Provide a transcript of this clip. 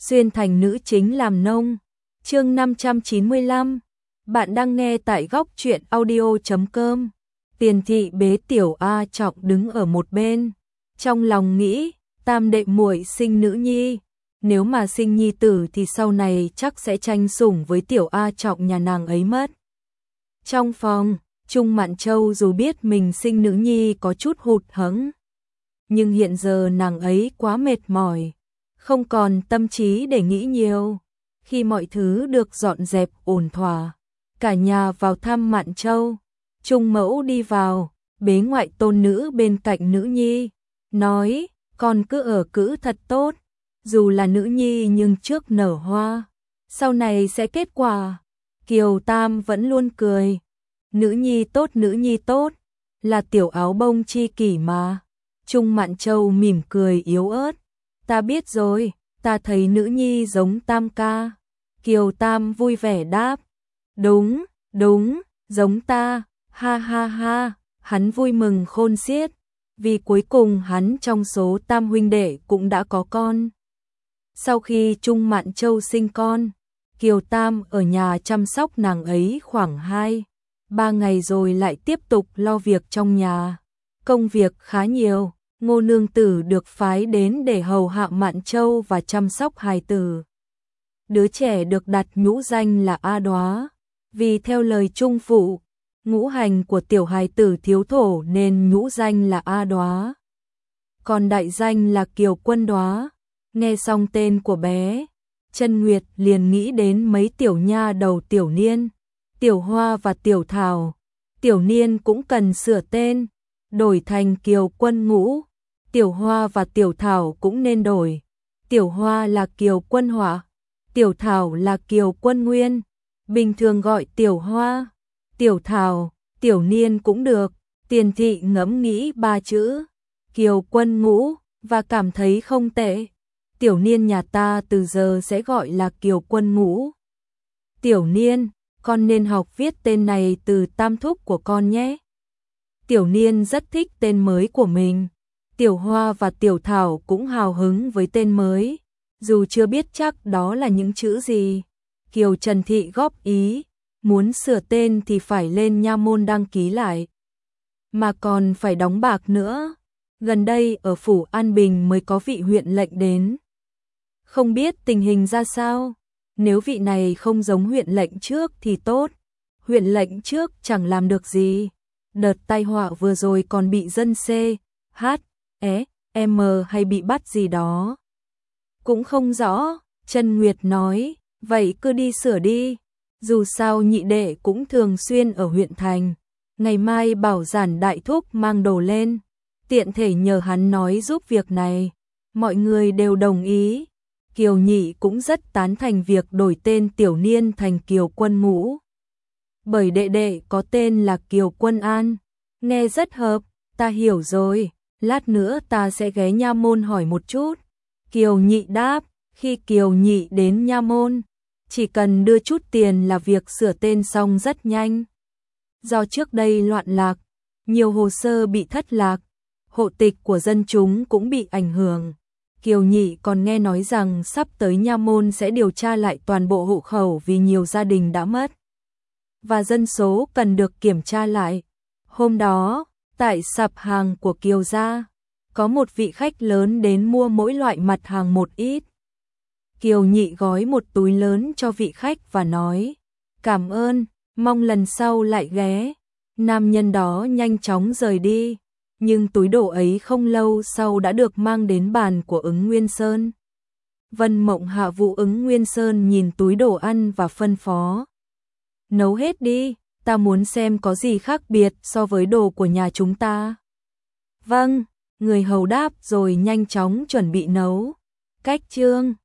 xuyên thành nữ chính làm nông. Chương 595. Bạn đang nghe tại góc truyện audio.com. Tiền thị bế Tiểu A Trọng đứng ở một bên, trong lòng nghĩ, tam đệ muội sinh nữ nhi, nếu mà sinh nhi tử thì sau này chắc sẽ tranh sủng với Tiểu A Trọng nhà nàng ấy mất. Trong phòng, Trung Mạn Châu dù biết mình sinh nữ nhi có chút hụt hẫng, nhưng hiện giờ nàng ấy quá mệt mỏi, không còn tâm trí để nghĩ nhiều. Khi mọi thứ được dọn dẹp ổn thỏa, cả nhà vào thăm Mạn Châu, Trung mẫu đi vào, bế ngoại tôn nữ bên cạnh nữ nhi, nói, con cứ ở cữ thật tốt, dù là nữ nhi nhưng trước nở hoa, sau này sẽ kết quả. Kiều Tam vẫn luôn cười, nữ nhi tốt, là tiểu áo bông chi kỷ mà. Trung Mạn Châu mỉm cười yếu ớt, ta biết rồi, ta thấy nữ nhi giống Tam ca. Kiều Tam vui vẻ đáp, đúng, giống ta, ha ha ha, hắn vui mừng khôn xiết, vì cuối cùng hắn trong số tam huynh đệ cũng đã có con. Sau khi Trung Mạn Châu sinh con, Kiều Tam ở nhà chăm sóc nàng ấy khoảng 2-3 ngày rồi lại tiếp tục lo việc trong nhà. Công việc khá nhiều, Ngô nương tử được phái đến để hầu hạ Mạn Châu và chăm sóc hài tử. Đứa trẻ được đặt nhũ danh là A Đóa, vì theo lời Trung phụ, ngũ hành của tiểu hài tử thiếu thổ nên nhũ danh là A Đóa. Còn đại danh là Kiều Quân Đóa. Nghe xong tên của bé, Chân Nguyệt liền nghĩ đến mấy tiểu nha đầu Tiểu Niên, Tiểu Hoa và Tiểu Thảo. Tiểu Niên cũng cần sửa tên, đổi thành Kiều Quân Ngũ. Tiểu Hoa và Tiểu Thảo cũng nên đổi, Tiểu Hoa là Kiều Quân Hỏa, Tiểu Thảo là Kiều Quân Nguyên. Bình thường gọi Tiểu Hoa, Tiểu Thảo, Tiểu Niên cũng được. Tiền thị ngẫm nghĩ 3 chữ Kiều Quân Ngũ và cảm thấy không tệ. Tiểu Niên nhà ta từ giờ sẽ gọi là Kiều Quân Ngũ. Tiểu Niên, con nên học viết tên này từ tam thúc của con nhé. Tiểu Niên rất thích tên mới của mình. Tiểu Hoa và Tiểu Thảo cũng hào hứng với tên mới, dù chưa biết chắc đó là những chữ gì. Kiều Trần Thị góp ý, muốn sửa tên thì phải lên nha môn đăng ký lại, mà còn phải đóng bạc nữa. Gần đây ở phủ An Bình mới có vị huyện lệnh đến, không biết tình hình ra sao. Nếu vị này không giống huyện lệnh trước thì tốt. Huyện lệnh trước chẳng làm được gì, đợt tai họa vừa rồi còn bị dân CHM hay bị bắt gì đó cũng không rõ. Trân Nguyệt nói, vậy cứ đi sửa đi, dù sao nhị đệ cũng thường xuyên ở huyện thành, ngày mai bảo Giản đại thúc mang đồ lên, tiện thể nhờ hắn nói giúp việc này. Mọi người đều đồng ý. Kiều Nhị cũng rất tán thành việc đổi tên Tiểu Niên thành Kiều Quân Ngũ, bởi đệ đệ có tên là Kiều Quân An, nghe rất hợp. Ta hiểu rồi, lát nữa ta sẽ ghé nha môn hỏi một chút. Kiều Nhị đáp. Khi Kiều Nhị đến nha môn, chỉ cần đưa chút tiền là việc sửa tên xong rất nhanh. Do trước đây loạn lạc, nhiều hồ sơ bị thất lạc, hộ tịch của dân chúng cũng bị ảnh hưởng. Kiều Nhị còn nghe nói rằng sắp tới nha môn sẽ điều tra lại toàn bộ hộ khẩu vì nhiều gia đình đã mất, và dân số cần được kiểm tra lại. Hôm đó, tại sạp hàng của Kiều gia, có một vị khách lớn đến mua mỗi loại mặt hàng một ít. Kiều Nhị gói một túi lớn cho vị khách và nói, cảm ơn, mong lần sau lại ghé. Nam nhân đó nhanh chóng rời đi, nhưng túi đồ ấy không lâu sau đã được mang đến bàn của Ứng Nguyên Sơn. Vân Mộng hạ vụ Ứng Nguyên Sơn nhìn túi đồ ăn và phân phó, nấu hết đi, ta muốn xem có gì khác biệt so với đồ của nhà chúng ta. Vâng, người hầu đáp rồi nhanh chóng chuẩn bị nấu. Cách chương